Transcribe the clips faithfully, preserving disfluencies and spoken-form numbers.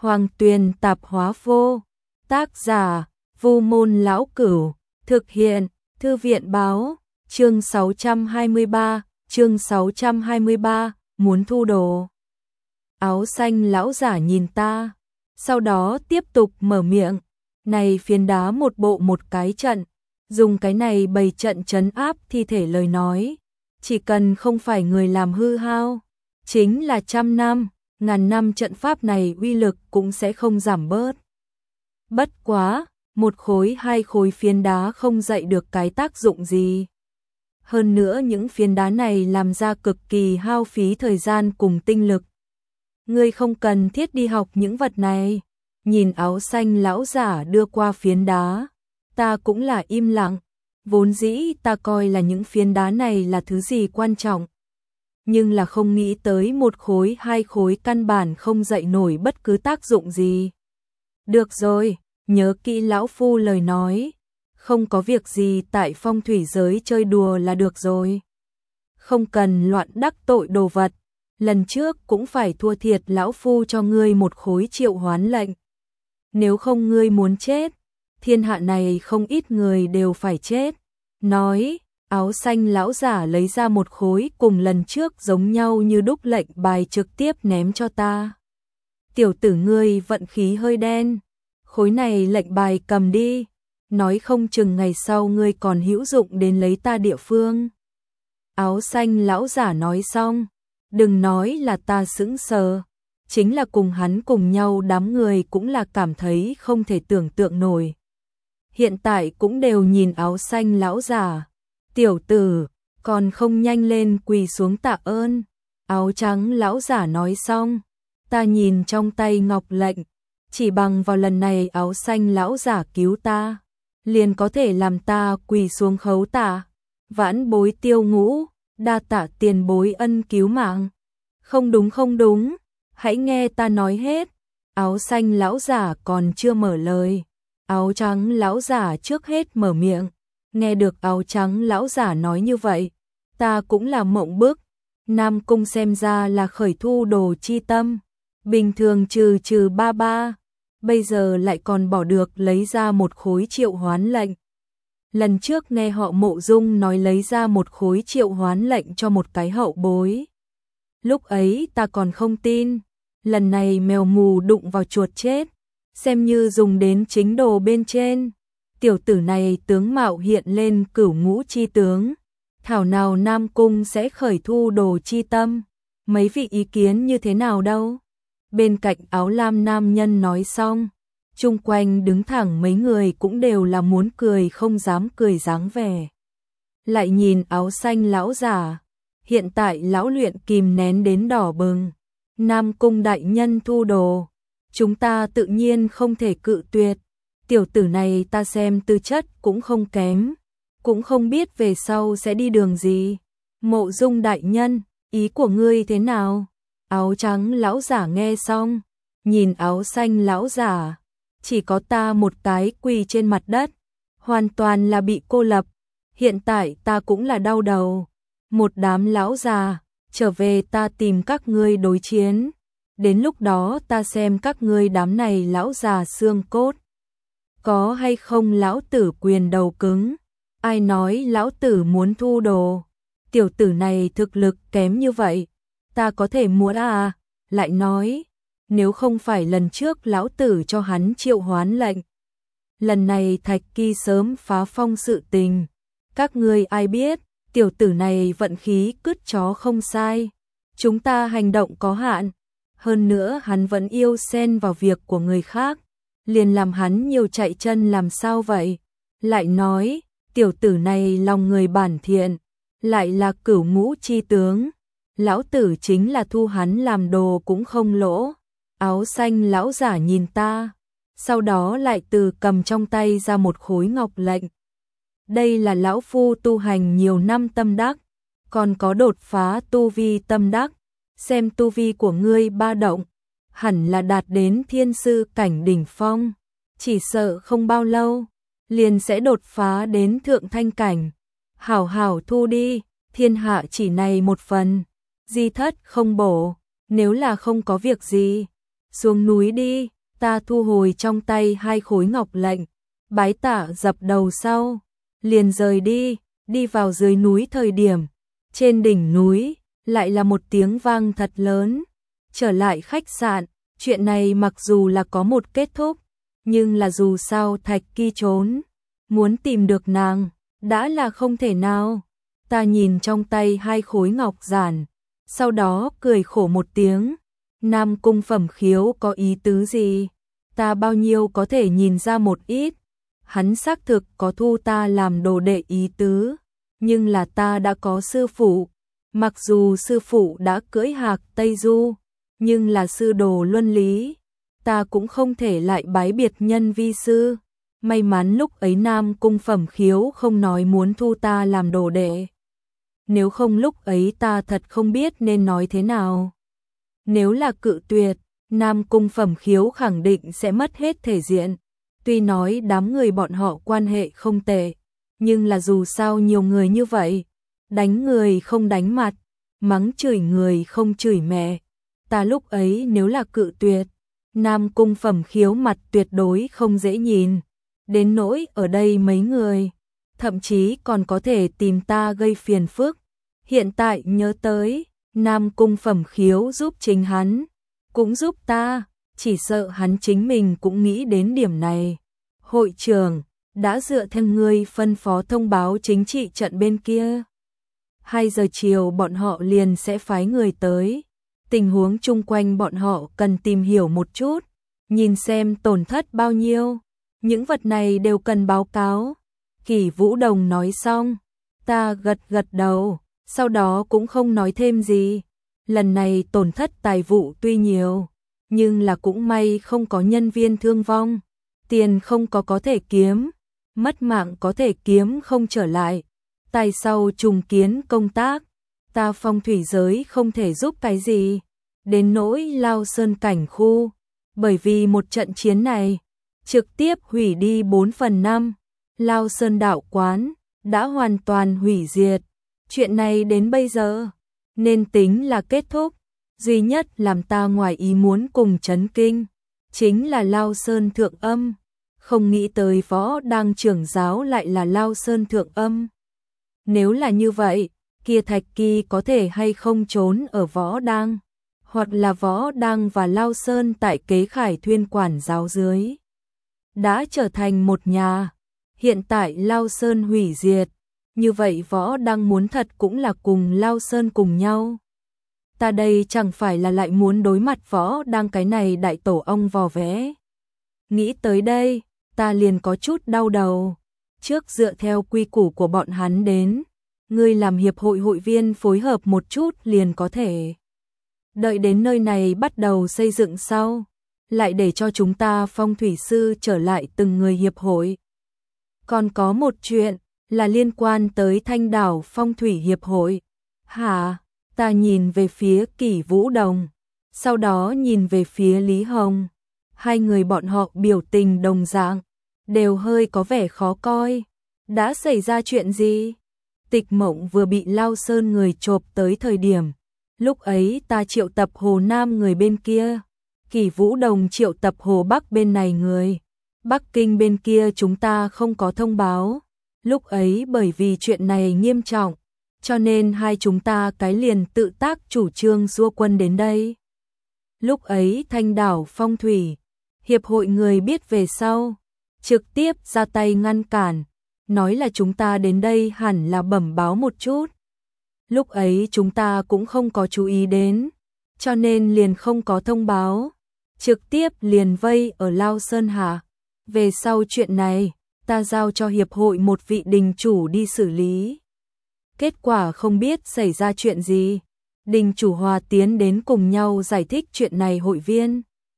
Hoàng Tuyền Tạp Hóa Vô. Tác giả Vu Môn Lão Cửu. Thực hiện Thư viện Báo. Chương sáu trăm hai mươi ba, chương sáu trăm hai mươi ba, muốn thu đồ. Áo xanh lão giả nhìn ta, sau đó tiếp tục mở miệng, này phiến đá một bộ một cái trận, dùng cái này bày trận trấn áp thi thể lời nói, chỉ cần không phải người làm hư hao, chính là trăm năm, ngàn năm trận pháp này uy lực cũng sẽ không giảm bớt. Bất quá, một khối hai khối phiến đá không dậy được cái tác dụng gì. Hơn nữa những phiến đá này làm ra cực kỳ hao phí thời gian cùng tinh lực. Ngươi không cần thiết đi học những vật này. Nhìn áo xanh lão giả đưa qua phiến đá, ta cũng là im lặng. Vốn dĩ ta coi là những phiến đá này là thứ gì quan trọng. Nhưng là không nghĩ tới một khối hai khối căn bản không dậy nổi bất cứ tác dụng gì. Được rồi, nhớ kỹ lão phu lời nói. Không có việc gì tại phong thủy giới chơi đùa là được rồi. Không cần loạn đắc tội đồ vật. Lần trước cũng phải thua thiệt lão phu cho ngươi một khối triệu hoán lệnh. Nếu không ngươi muốn chết, thiên hạ này không ít người đều phải chết. Nói, áo xanh lão giả lấy ra một khối cùng lần trước giống nhau như đúc lệnh bài trực tiếp ném cho ta. Tiểu tử ngươi vận khí hơi đen. Khối này lệnh bài cầm đi. Nói không chừng ngày sau ngươi còn hữu dụng đến lấy ta địa phương. Áo xanh lão giả nói xong, đừng nói là ta sững sờ, chính là cùng hắn cùng nhau đám người cũng là cảm thấy không thể tưởng tượng nổi. Hiện tại cũng đều nhìn áo xanh lão giả, tiểu tử, còn không nhanh lên quỳ xuống tạ ơn. Áo trắng lão giả nói xong, ta nhìn trong tay ngọc lệnh, chỉ bằng vào lần này áo xanh lão giả cứu ta, liền có thể làm ta quỳ xuống khấu tạ. Vãn bối Tiêu Ngũ, đa tạ tiền bối ân cứu mạng. Không đúng không đúng, hãy nghe ta nói hết. Áo xanh lão giả còn chưa mở lời, áo trắng lão giả trước hết mở miệng. Nghe được áo trắng lão giả nói như vậy, ta cũng là mộng bức. Nam Cung xem ra là khởi thu đồ chi tâm, bình thường trừ trừ ba ba, bây giờ lại còn bỏ được lấy ra một khối triệu hoán lệnh. Lần trước nghe họ Mộ Dung nói lấy ra một khối triệu hoán lệnh cho một cái hậu bối. Lúc ấy ta còn không tin, lần này mèo mù đụng vào chuột chết, xem như dùng đến chính đồ bên trên. Tiểu tử này tướng mạo hiện lên cửu ngũ chi tướng, thảo nào Nam Cung sẽ khởi thu đồ chi tâm, mấy vị ý kiến như thế nào đâu. Bên cạnh áo lam nam nhân nói xong, chung quanh đứng thẳng mấy người cũng đều là muốn cười không dám cười dáng vẻ. Lại nhìn áo xanh lão giả, hiện tại lão luyện kìm nén đến đỏ bừng. Nam Cung đại nhân thu đồ, chúng ta tự nhiên không thể cự tuyệt. Tiểu tử này ta xem tư chất cũng không kém, cũng không biết về sau sẽ đi đường gì. Mộ Dung đại nhân, ý của ngươi thế nào? Áo trắng lão giả nghe xong, nhìn áo xanh lão giả, chỉ có ta một cái quỳ trên mặt đất, hoàn toàn là bị cô lập. Hiện tại ta cũng là đau đầu. Một đám lão già, trở về ta tìm các ngươi đối chiến. Đến lúc đó ta xem các ngươi đám này lão già xương cốt. Có hay không lão tử quyền đầu cứng? Ai nói lão tử muốn thu đồ? Tiểu tử này thực lực kém như vậy, ta có thể muốn à? Lại nói, nếu không phải lần trước lão tử cho hắn triệu hoán lệnh, lần này Thạch Kỳ sớm phá phong sự tình. Các ngươi ai biết, tiểu tử này vận khí cứt chó không sai. Chúng ta hành động có hạn, hơn nữa hắn vẫn yêu xen vào việc của người khác, liền làm hắn nhiều chạy chân làm sao vậy? Lại nói, tiểu tử này lòng người bản thiện, lại là cửu ngũ chi tướng, lão tử chính là thu hắn làm đồ cũng không lỗ. Áo xanh lão giả nhìn ta, sau đó lại từ cầm trong tay ra một khối ngọc lệnh. Đây là lão phu tu hành nhiều năm tâm đắc, còn có đột phá tu vi tâm đắc, xem tu vi của ngươi ba động, hẳn là đạt đến thiên sư cảnh đỉnh phong, chỉ sợ không bao lâu liền sẽ đột phá đến thượng thanh cảnh. Hảo hảo thu đi, thiên hạ chỉ này một phần, di thất không bổ, nếu là không có việc gì, xuống núi đi, ta thu hồi trong tay hai khối ngọc lệnh, bái tạ dập đầu sau, liền rời đi, đi vào dưới núi thời điểm, trên đỉnh núi, lại là một tiếng vang thật lớn, trở lại khách sạn, chuyện này mặc dù là có một kết thúc, nhưng là dù sao Thạch Kỳ trốn, muốn tìm được nàng, đã là không thể nào. Ta nhìn trong tay hai khối ngọc giản, sau đó cười khổ một tiếng, Nam Cung Phẩm Khiếu có ý tứ gì? Ta bao nhiêu có thể nhìn ra một ít, hắn xác thực có thu ta làm đồ đệ ý tứ, nhưng là ta đã có sư phụ, mặc dù sư phụ đã cưỡi hạc Tây Du, nhưng là sư đồ luân lý, ta cũng không thể lại bái biệt nhân vi sư. May mắn lúc ấy Nam Cung Phẩm Khiếu không nói muốn thu ta làm đồ đệ. Nếu không lúc ấy ta thật không biết nên nói thế nào. Nếu là cự tuyệt, Nam Cung Phẩm Khiếu khẳng định sẽ mất hết thể diện. Tuy nói đám người bọn họ quan hệ không tệ, nhưng là dù sao nhiều người như vậy, đánh người không đánh mặt, mắng chửi người không chửi mẹ. Ta lúc ấy nếu là cự tuyệt, Nam Cung Phẩm Khiếu mặt tuyệt đối không dễ nhìn. Đến nỗi ở đây mấy người, thậm chí còn có thể tìm ta gây phiền phức. Hiện tại nhớ tới, Nam Cung Phẩm Khiếu giúp chính hắn, cũng giúp ta, chỉ sợ hắn chính mình cũng nghĩ đến điểm này. Hội trưởng, đã dựa theo ngươi phân phó thông báo chính trị trận bên kia. Hai giờ chiều bọn họ liền sẽ phái người tới. Tình huống chung quanh bọn họ cần tìm hiểu một chút, nhìn xem tổn thất bao nhiêu. Những vật này đều cần báo cáo. Kỷ Vũ Đồng nói xong, ta gật gật đầu, sau đó cũng không nói thêm gì. Lần này tổn thất tài vụ tuy nhiều, nhưng là cũng may không có nhân viên thương vong. Tiền không có có thể kiếm, mất mạng có thể kiếm không trở lại. Tài sau trùng kiến công tác, ta phong thủy giới không thể giúp cái gì. Đến nỗi Lao Sơn cảnh khu, bởi vì một trận chiến này, trực tiếp hủy đi bốn phần năm, Lao Sơn đạo quán đã hoàn toàn hủy diệt. Chuyện này đến bây giờ nên tính là kết thúc. Duy nhất làm ta ngoài ý muốn cùng chấn kinh chính là Lao Sơn thượng âm, không nghĩ tới Võ Đăng trưởng giáo lại là Lao Sơn thượng âm. Nếu là như vậy, kia Thạch Kỳ có thể hay không trốn ở Võ Đăng, hoặc là Võ Đăng và Lao Sơn tại Kế Khải Thuyên quản giáo dưới đã trở thành một nhà. Hiện tại Lao Sơn hủy diệt, như vậy Võ Đăng muốn thật cũng là cùng Lao Sơn cùng nhau. Ta đây chẳng phải là lại muốn đối mặt Võ Đăng cái này đại tổ ong vò vẽ. Nghĩ tới đây, ta liền có chút đau đầu. Trước dựa theo quy củ của bọn hắn đến, ngươi làm hiệp hội hội viên phối hợp một chút liền có thể. Đợi đến nơi này bắt đầu xây dựng sau, lại để cho chúng ta phong thủy sư trở lại từng người hiệp hội. Còn có một chuyện là liên quan tới Thanh Đảo Phong Thủy Hiệp hội. Hả? Ta nhìn về phía Kỷ Vũ Đồng, sau đó nhìn về phía Lý Hồng. Hai người bọn họ biểu tình đồng dạng, đều hơi có vẻ khó coi. Đã xảy ra chuyện gì? Tịch Mộng vừa bị Lao Sơn người chộp tới thời điểm, lúc ấy ta triệu tập Hồ Nam người bên kia, Kỷ Vũ Đồng triệu tập Hồ Bắc bên này người. Bắc Kinh bên kia chúng ta không có thông báo. Lúc ấy bởi vì chuyện này nghiêm trọng, cho nên hai chúng ta cái liền tự tác chủ trương dua quân đến đây. Lúc ấy Thanh Đảo Phong Thủy Hiệp hội người biết về sau, trực tiếp ra tay ngăn cản, nói là chúng ta đến đây hẳn là bẩm báo một chút. Lúc ấy chúng ta cũng không có chú ý đến, cho nên liền không có thông báo, trực tiếp liền vây ở Lao Sơn Hạ. Về sau chuyện này, ta giao cho hiệp hội một vị đình chủ đi xử lý. Kết quả không biết xảy ra chuyện gì. Đình chủ Hòa tiến đến cùng nhau giải thích chuyện này hội viên.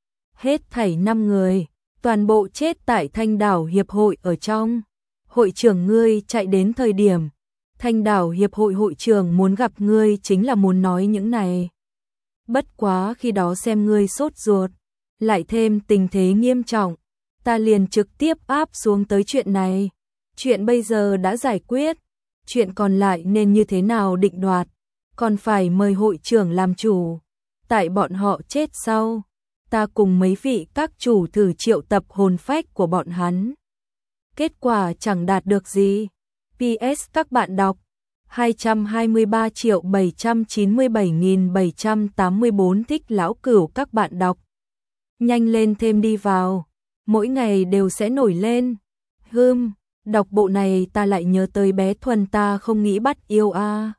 Hết thảy năm người, toàn bộ chết tại Thanh Đảo Hiệp hội ở trong. Hội trưởng ngươi chạy đến thời điểm, Thanh Đảo Hiệp hội hội trưởng muốn gặp ngươi chính là muốn nói những này. Bất quá khi đó xem ngươi sốt ruột, lại thêm tình thế nghiêm trọng, ta liền trực tiếp áp xuống tới chuyện này. Chuyện bây giờ đã giải quyết, chuyện còn lại nên như thế nào định đoạt, còn phải mời hội trưởng làm chủ. Tại bọn họ chết sau, ta cùng mấy vị các chủ thử triệu tập hồn phách của bọn hắn. Kết quả chẳng đạt được gì. pê ét các bạn đọc hai trăm hai mươi ba triệu bảy trăm chín mươi bảy nghìn bảy trăm tám mươi bốn thích lão cửu các bạn đọc. Nhanh lên thêm đi vào, mỗi ngày đều sẽ nổi lên. Hưm, đọc bộ này ta lại nhớ tới bé Thuần ta không nghĩ bắt yêu a. À.